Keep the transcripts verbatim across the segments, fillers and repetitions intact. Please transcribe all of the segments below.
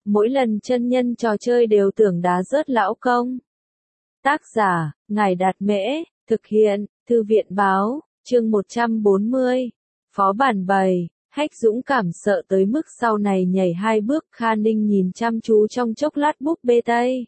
Mỗi lần chân nhân trò chơi đều tưởng đá rớt lão công. Tác giả, Ngài Đạt Mễ, thực hiện, Thư viện Báo, chương một trăm bốn mươi. Phó bản bày, Hách dũng cảm sợ tới mức sau này nhảy hai bước. Kha Ninh nhìn chăm chú trong chốc lát búp bê Tây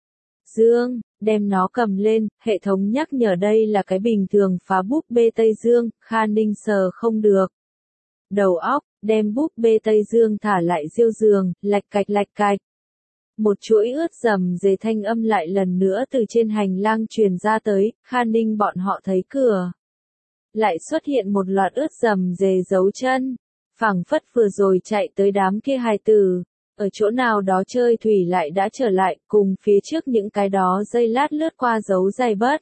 Dương, đem nó cầm lên, hệ thống nhắc nhở đây là cái bình thường phá búp bê Tây Dương. Kha Ninh sờ không được đầu óc, đem búp bê Tây Dương thả lại diêu giường, lạch cạch lạch cạch. Một chuỗi ướt rầm rề thanh âm lại lần nữa từ trên hành lang truyền ra tới. Kha Ninh bọn họ thấy cửa lại xuất hiện một loạt ướt rầm rề dấu chân, phảng phất vừa rồi chạy tới đám kia hài tử, ở chỗ nào đó chơi thủy lại đã trở lại, cùng phía trước những cái đó dây lát lướt qua dấu giày bất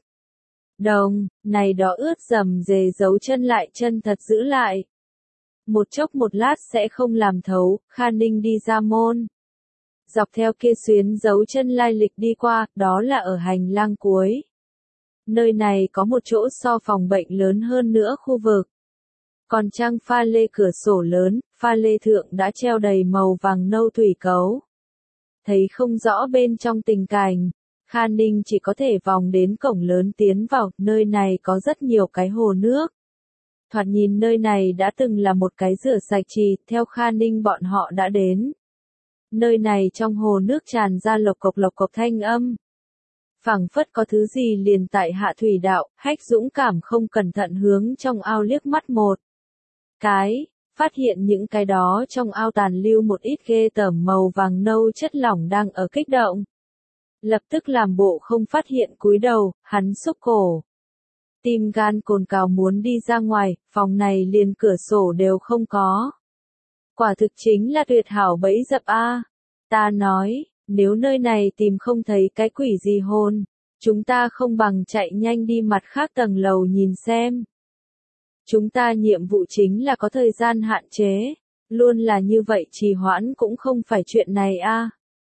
đồng, này đó ướt rầm rề dấu chân lại chân thật giữ lại. Một chốc một lát sẽ không làm thấu. Kha Ninh đi ra môn, dọc theo kia xuyến dấu chân lai lịch đi qua, đó là ở hành lang cuối. Nơi này có một chỗ so phòng bệnh lớn hơn nữa khu vực. Còn trang pha lê cửa sổ lớn, pha lê thượng đã treo đầy màu vàng nâu thủy cấu. Thấy không rõ bên trong tình cảnh, Kha Ninh chỉ có thể vòng đến cổng lớn tiến vào. Nơi này có rất nhiều cái hồ nước. Thoạt nhìn nơi này đã từng là một cái rửa sạch trì. Theo Kha Ninh bọn họ đã đến, nơi này trong hồ nước tràn ra lộc cộc lộc cộc thanh âm, phảng phất có thứ gì liền tại hạ thủy đạo. Hách dũng cảm không cẩn thận hướng trong ao liếc mắt một cái, phát hiện những cái đó trong ao tàn lưu một ít ghê tởm màu vàng nâu chất lỏng đang ở kích động. Lập tức làm bộ không phát hiện, cúi đầu, hắn xúc cổ. Tim gan cồn cào muốn đi ra ngoài, phòng này liền cửa sổ đều không có. Quả thực chính là tuyệt hảo bẫy dập a. Ta nói, nếu nơi này tìm không thấy cái quỷ gì hồn, chúng ta không bằng chạy nhanh đi mặt khác tầng lầu nhìn xem. Chúng ta nhiệm vụ chính là có thời gian hạn chế, luôn là như vậy trì hoãn cũng không phải chuyện này a.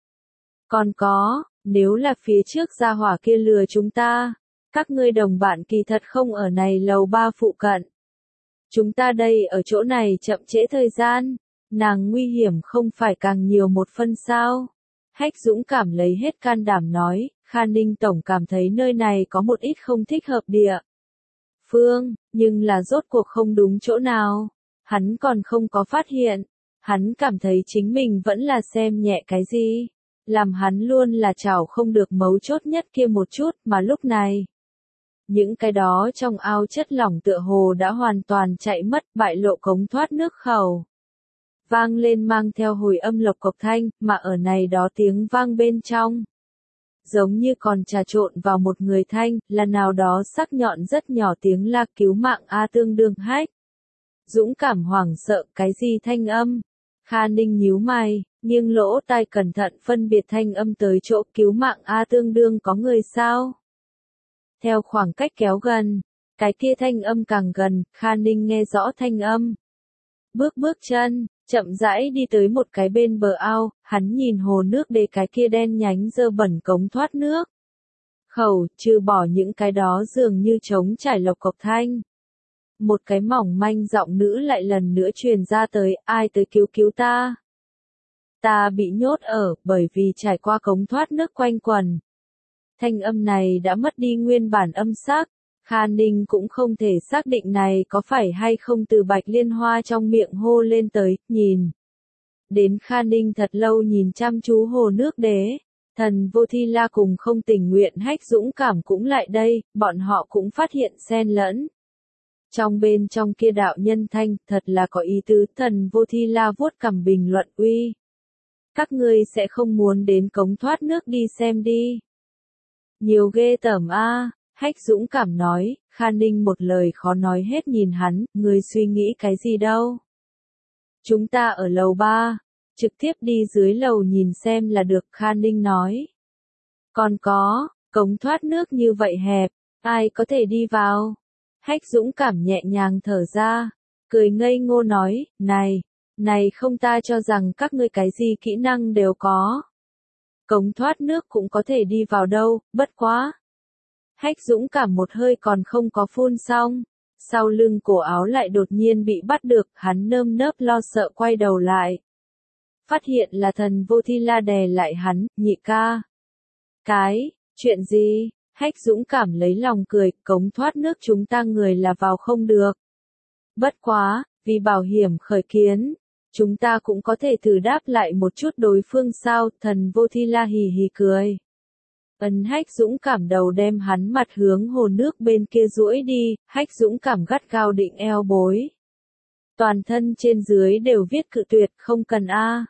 Còn có, nếu là phía trước gia hỏa kia lừa chúng ta, các ngươi đồng bạn kỳ thật không ở này lầu ba phụ cận. Chúng ta đây ở chỗ này chậm trễ thời gian, nàng nguy hiểm không phải càng nhiều một phân sao? Hách dũng cảm lấy hết can đảm nói. Kha Ninh tổng cảm thấy nơi này có một ít không thích hợp địa phương, nhưng là rốt cuộc không đúng chỗ nào. Hắn còn không có phát hiện, hắn cảm thấy chính mình vẫn là xem nhẹ cái gì, làm hắn luôn là chảo không được mấu chốt nhất kia một chút. Mà lúc này, những cái đó trong ao chất lỏng tựa hồ đã hoàn toàn chạy mất, bại lộ cống thoát nước khẩu. Vang lên mang theo hồi âm lộc cộc thanh, mà ở này đó tiếng vang bên trong, giống như còn trà trộn vào một người thanh, là nào đó sắc nhọn rất nhỏ tiếng la cứu mạng a tương đương. Hách dũng cảm hoảng sợ, cái gì thanh âm? Kha Ninh nhíu mày, nghiêng lỗ tai cẩn thận phân biệt thanh âm tới chỗ cứu mạng a tương đương có người sao? Theo khoảng cách kéo gần, cái kia thanh âm càng gần, Kha Ninh nghe rõ thanh âm. Bước bước chân, chậm rãi đi tới một cái bên bờ ao, hắn nhìn hồ nước để cái kia đen nhánh dơ bẩn cống thoát nước khẩu, trừ bỏ những cái đó dường như trống trải lộc cộc thanh. Một cái mỏng manh giọng nữ lại lần nữa truyền ra tới, ai tới cứu cứu ta? Ta bị nhốt ở, bởi vì trải qua cống thoát nước quanh quần. Thanh âm này đã mất đi nguyên bản âm sắc. Kha Ninh cũng không thể xác định này có phải hay không từ Bạch Liên Hoa trong miệng hô lên tới. Nhìn đến Kha Ninh thật lâu nhìn chăm chú hồ nước đế, Thần Vô Thi La cùng không tình nguyện Hách dũng cảm cũng lại đây, bọn họ cũng phát hiện xen lẫn trong bên trong kia đạo nhân thanh, thật là có ý tứ. Thần Vô Thi La vuốt cằm bình luận, uy, các ngươi sẽ không muốn đến cống thoát nước đi xem đi? Nhiều ghê tởm a. Hách dũng cảm nói. Kha Ninh một lời khó nói hết nhìn hắn, người suy nghĩ cái gì đâu? Chúng ta ở lầu ba, trực tiếp đi dưới lầu nhìn xem là được. Kha Ninh nói. Còn có, cống thoát nước như vậy hẹp, ai có thể đi vào? Hách dũng cảm nhẹ nhàng thở ra, cười ngây ngô nói, này, này không, ta cho rằng các ngươi cái gì kỹ năng đều có. Cống thoát nước cũng có thể đi vào đâu, bất quá. Hách dũng cảm một hơi còn không có phun xong, sau lưng cổ áo lại đột nhiên bị bắt được, hắn nơm nớp lo sợ quay đầu lại. phát hiện là Thần Vô Thi La đè lại hắn, nhị ca. Cái, chuyện gì? Hách dũng cảm lấy lòng cười, cống thoát nước chúng ta người là vào không được. Bất quá, vì bảo hiểm khởi kiến, chúng ta cũng có thể thử đáp lại một chút đối phương sao, Thần Vô Thi La hì hì cười. Ân Hách dũng cảm đầu đem hắn mặt hướng hồ nước bên kia duỗi đi, Hách dũng cảm gắt gao định eo bối. Toàn thân trên dưới đều viết cự tuyệt, không cần a.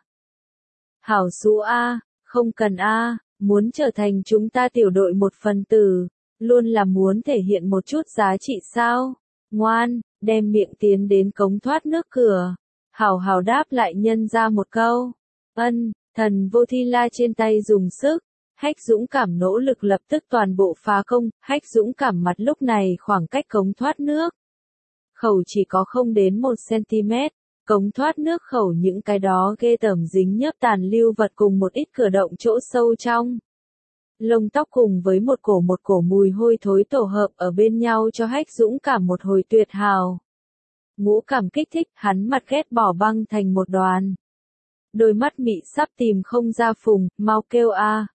Hảo Dũ a, không cần a, muốn trở thành chúng ta tiểu đội một phần tử, luôn là muốn thể hiện một chút giá trị sao? Ngoan, đem miệng tiến đến cống thoát nước cửa. Hảo hảo đáp lại nhân ra một câu. Ân, Thần Vô Thi La trên tay dùng sức. Hách dũng cảm nỗ lực lập tức toàn bộ phá công, Hách dũng cảm mặt lúc này khoảng cách cống thoát nước. Khẩu chỉ có không đến một xăng-ti-mét, cống thoát nước khẩu những cái đó ghê tởm dính nhớp tàn lưu vật cùng một ít cửa động chỗ sâu trong. Lông tóc cùng với một cổ một cổ mùi hôi thối tổ hợp ở bên nhau cho Hách dũng cảm một hồi tuyệt hào. Ngũ cảm kích thích, hắn mặt ghét bỏ băng thành một đoàn. Đôi mắt mị sắp tìm không ra phùng, mau kêu a.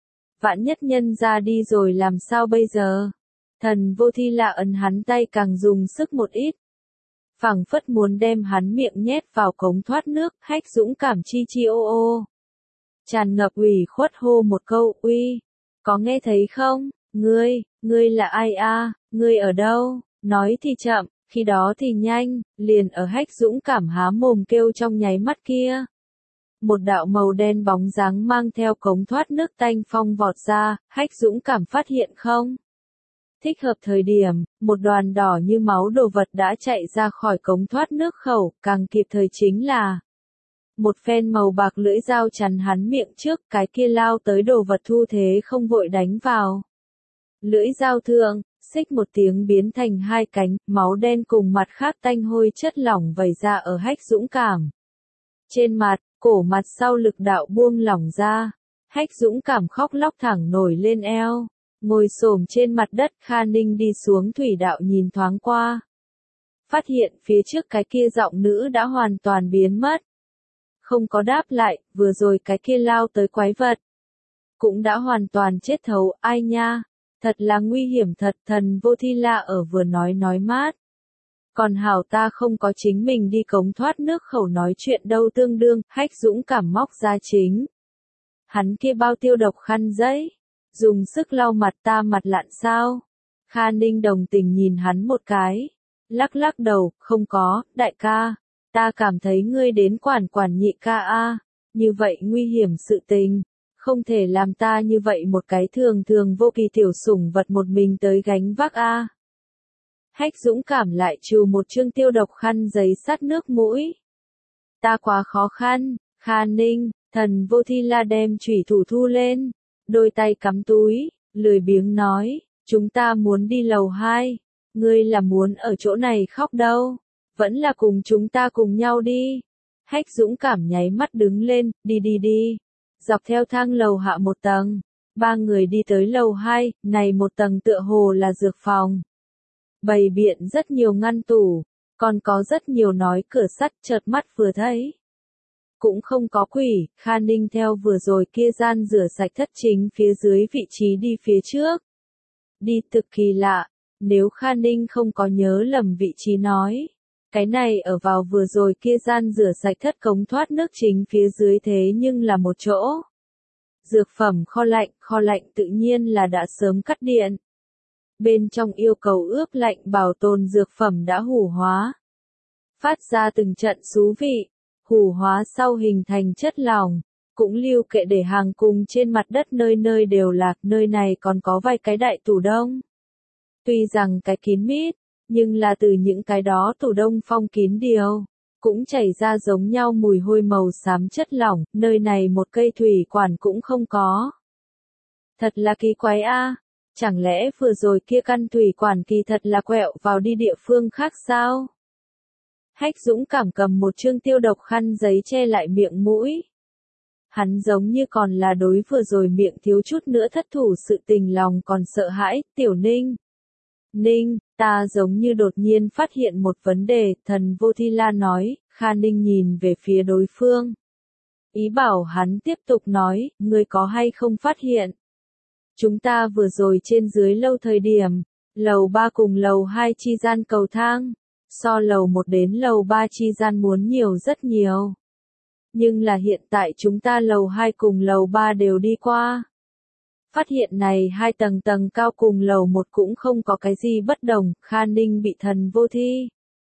Vạn nhất nhân ra đi rồi làm sao bây giờ? Thần Vô Thi La ấn hắn tay càng dùng sức một ít. Phảng phất muốn đem hắn miệng nhét vào cống thoát nước, Hách dũng cảm chi chi ô ô. Tràn ngập ủy khuất hô một câu, uy, có nghe thấy không? Ngươi, ngươi là ai a? Ngươi ở đâu? Nói thì chậm, khi đó thì nhanh, liền ở Hách dũng cảm há mồm kêu trong nháy mắt kia. Một đạo màu đen bóng dáng mang theo cống thoát nước tanh phong vọt ra, Hách dũng cảm phát hiện không? Thích hợp thời điểm, một đoàn đỏ như máu đồ vật đã chạy ra khỏi cống thoát nước khẩu, càng kịp thời chính là một phen màu bạc lưỡi dao chắn hắn miệng trước, cái kia lao tới đồ vật thu thế không vội đánh vào. Lưỡi dao thượng, xích một tiếng biến thành hai cánh, máu đen cùng mặt khác tanh hôi chất lỏng vẩy ra ở Hách dũng cảm. Trên mặt, cổ mặt sau lực đạo buông lỏng ra, Hách dũng cảm khóc lóc thẳng nổi lên eo. Ngồi xổm trên mặt đất, Kha Ninh đi xuống thủy đạo nhìn thoáng qua. Phát hiện phía trước cái kia giọng nữ đã hoàn toàn biến mất. Không có đáp lại, vừa rồi cái kia lao tới quái vật. Cũng đã hoàn toàn chết thấu, ai nha, thật là nguy hiểm thật, Thần Vô Thi La ở vừa nói nói mát. Còn hảo ta không có chính mình đi cống thoát nước khẩu nói chuyện đâu tương đương, Hách dũng cảm móc ra chính. Hắn kia bao tiêu độc khăn giấy. Dùng sức lau mặt ta mặt lặn sao? Kha Ninh đồng tình nhìn hắn một cái. Lắc lắc đầu, không có, đại ca. Ta cảm thấy ngươi đến quản quản nhị ca a, như vậy nguy hiểm sự tình. Không thể làm ta như vậy một cái thường thường vô kỳ tiểu sủng vật một mình tới gánh vác a. Hách dũng cảm lại trừ một chương tiêu độc khăn giấy sát nước mũi. Ta quá khó khăn, Kha Ninh, Thần Vô Thi La đem chủy thủ thu lên. Đôi tay cắm túi, lười biếng nói, chúng ta muốn đi lầu hai, ngươi là muốn ở chỗ này khóc đâu, vẫn là cùng chúng ta cùng nhau đi. Hách dũng cảm nháy mắt đứng lên, đi đi đi, dọc theo thang lầu hạ một tầng, ba người đi tới lầu hai, này một tầng tựa hồ là dược phòng. Bày biện rất nhiều ngăn tủ, còn có rất nhiều nói cửa sắt chợt mắt vừa thấy. Cũng không có quỷ, Kha Ninh theo vừa rồi kia gian rửa sạch thất chính phía dưới vị trí đi phía trước. Đi thực kỳ lạ, nếu Kha Ninh không có nhớ lầm vị trí nói. Cái này ở vào vừa rồi kia gian rửa sạch thất cống thoát nước chính phía dưới thế nhưng là một chỗ. Dược phẩm kho lạnh, kho lạnh tự nhiên là đã sớm cắt điện. Bên trong yêu cầu ướp lạnh bảo tồn dược phẩm đã hủ hóa. Phát ra từng trận xú vị. Hủ hóa sau hình thành chất lỏng, cũng lưu kệ để hàng cùng trên mặt đất nơi nơi đều là, nơi này còn có vài cái đại tủ đông. Tuy rằng cái kín mít, nhưng là từ những cái đó tủ đông phong kín điều, cũng chảy ra giống nhau mùi hôi màu xám chất lỏng, nơi này một cây thủy quản cũng không có. Thật là kỳ quái a, chẳng lẽ vừa rồi kia căn thủy quản kỳ thật là quẹo vào đi địa phương khác sao? Hách dũng cảm cầm một chương tiêu độc khăn giấy che lại miệng mũi. Hắn giống như còn là đối vừa rồi miệng thiếu chút nữa thất thủ sự tình lòng còn sợ hãi, tiểu Ninh. Ninh, ta giống như đột nhiên phát hiện một vấn đề, Thần Vô Thi La nói, Kha Ninh nhìn về phía đối phương. ý bảo hắn tiếp tục nói, ngươi có hay không phát hiện? Chúng ta vừa rồi trên dưới lâu thời điểm, lầu ba cùng lầu hai chi gian cầu thang, so lầu một đến lầu ba chi gian muốn nhiều rất nhiều. Nhưng là hiện tại chúng ta lầu hai cùng lầu ba đều đi qua. Phát hiện này hai tầng tầng cao cùng lầu một cũng không có cái gì bất đồng, Kha Ninh bị thần vô thi.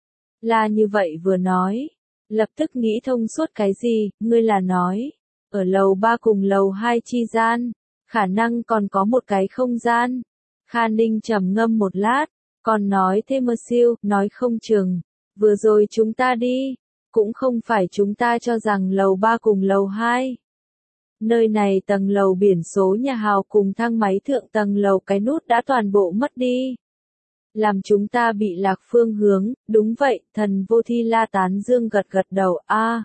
Là như vậy vừa nói, lập tức nghĩ thông suốt cái gì, ngươi là nói, ở lầu ba cùng lầu hai chi gian, khả năng còn có một cái không gian. Kha Ninh trầm ngâm một lát, còn nói thêm một siêu, nói không chừng, vừa rồi chúng ta đi, cũng không phải chúng ta cho rằng lầu ba cùng lầu hai. Nơi này tầng lầu biển số nhà hào cùng thang máy thượng tầng lầu cái nút đã toàn bộ mất đi. Làm chúng ta bị lạc phương hướng, đúng vậy, thần vô thi la tán dương gật gật đầu, a. À,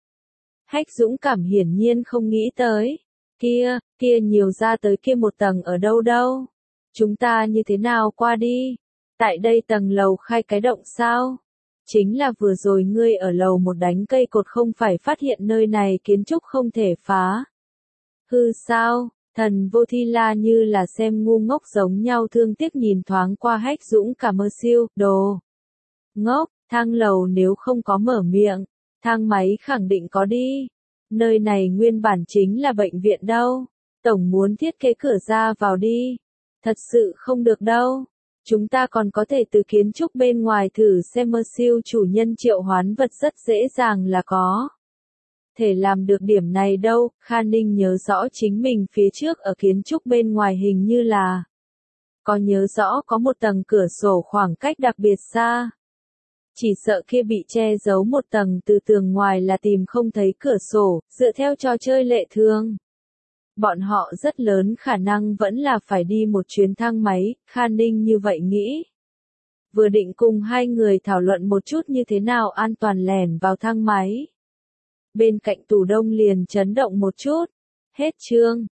Hách Dũng cảm hiển nhiên không nghĩ tới. Kia, kia nhiều ra tới kia một tầng ở đâu đâu? Chúng ta như thế nào qua đi? Tại đây tầng lầu khai cái động sao? Chính là vừa rồi ngươi ở lầu một đánh cây cột không phải phát hiện nơi này kiến trúc không thể phá. Hư sao? Thần vô thi la như là xem ngu ngốc giống nhau thương tiếc nhìn thoáng qua Hách Dũng cả mơ siêu, đồ. Ngốc, thang lầu nếu không có mở miệng, thang máy khẳng định có đi. Nơi này nguyên bản chính là bệnh viện đâu. Tổng muốn thiết kế cửa ra vào đi. Thật sự không được đâu. Chúng ta còn có thể từ kiến trúc bên ngoài thử xem mơ siêu chủ nhân triệu hoán vật rất dễ dàng là có. Thể làm được điểm này đâu, Kha Ninh nhớ rõ chính mình phía trước ở kiến trúc bên ngoài hình như là có nhớ rõ có một tầng cửa sổ khoảng cách đặc biệt xa. Chỉ sợ kia bị che giấu một tầng từ tường ngoài là tìm không thấy cửa sổ, dựa theo trò chơi lệ thường. Bọn họ rất lớn khả năng vẫn là phải đi một chuyến thang máy, Kha Ninh như vậy nghĩ. Vừa định cùng hai người thảo luận một chút như thế nào an toàn lẻn vào thang máy. Bên cạnh tủ đông liền chấn động một chút. Hết chương.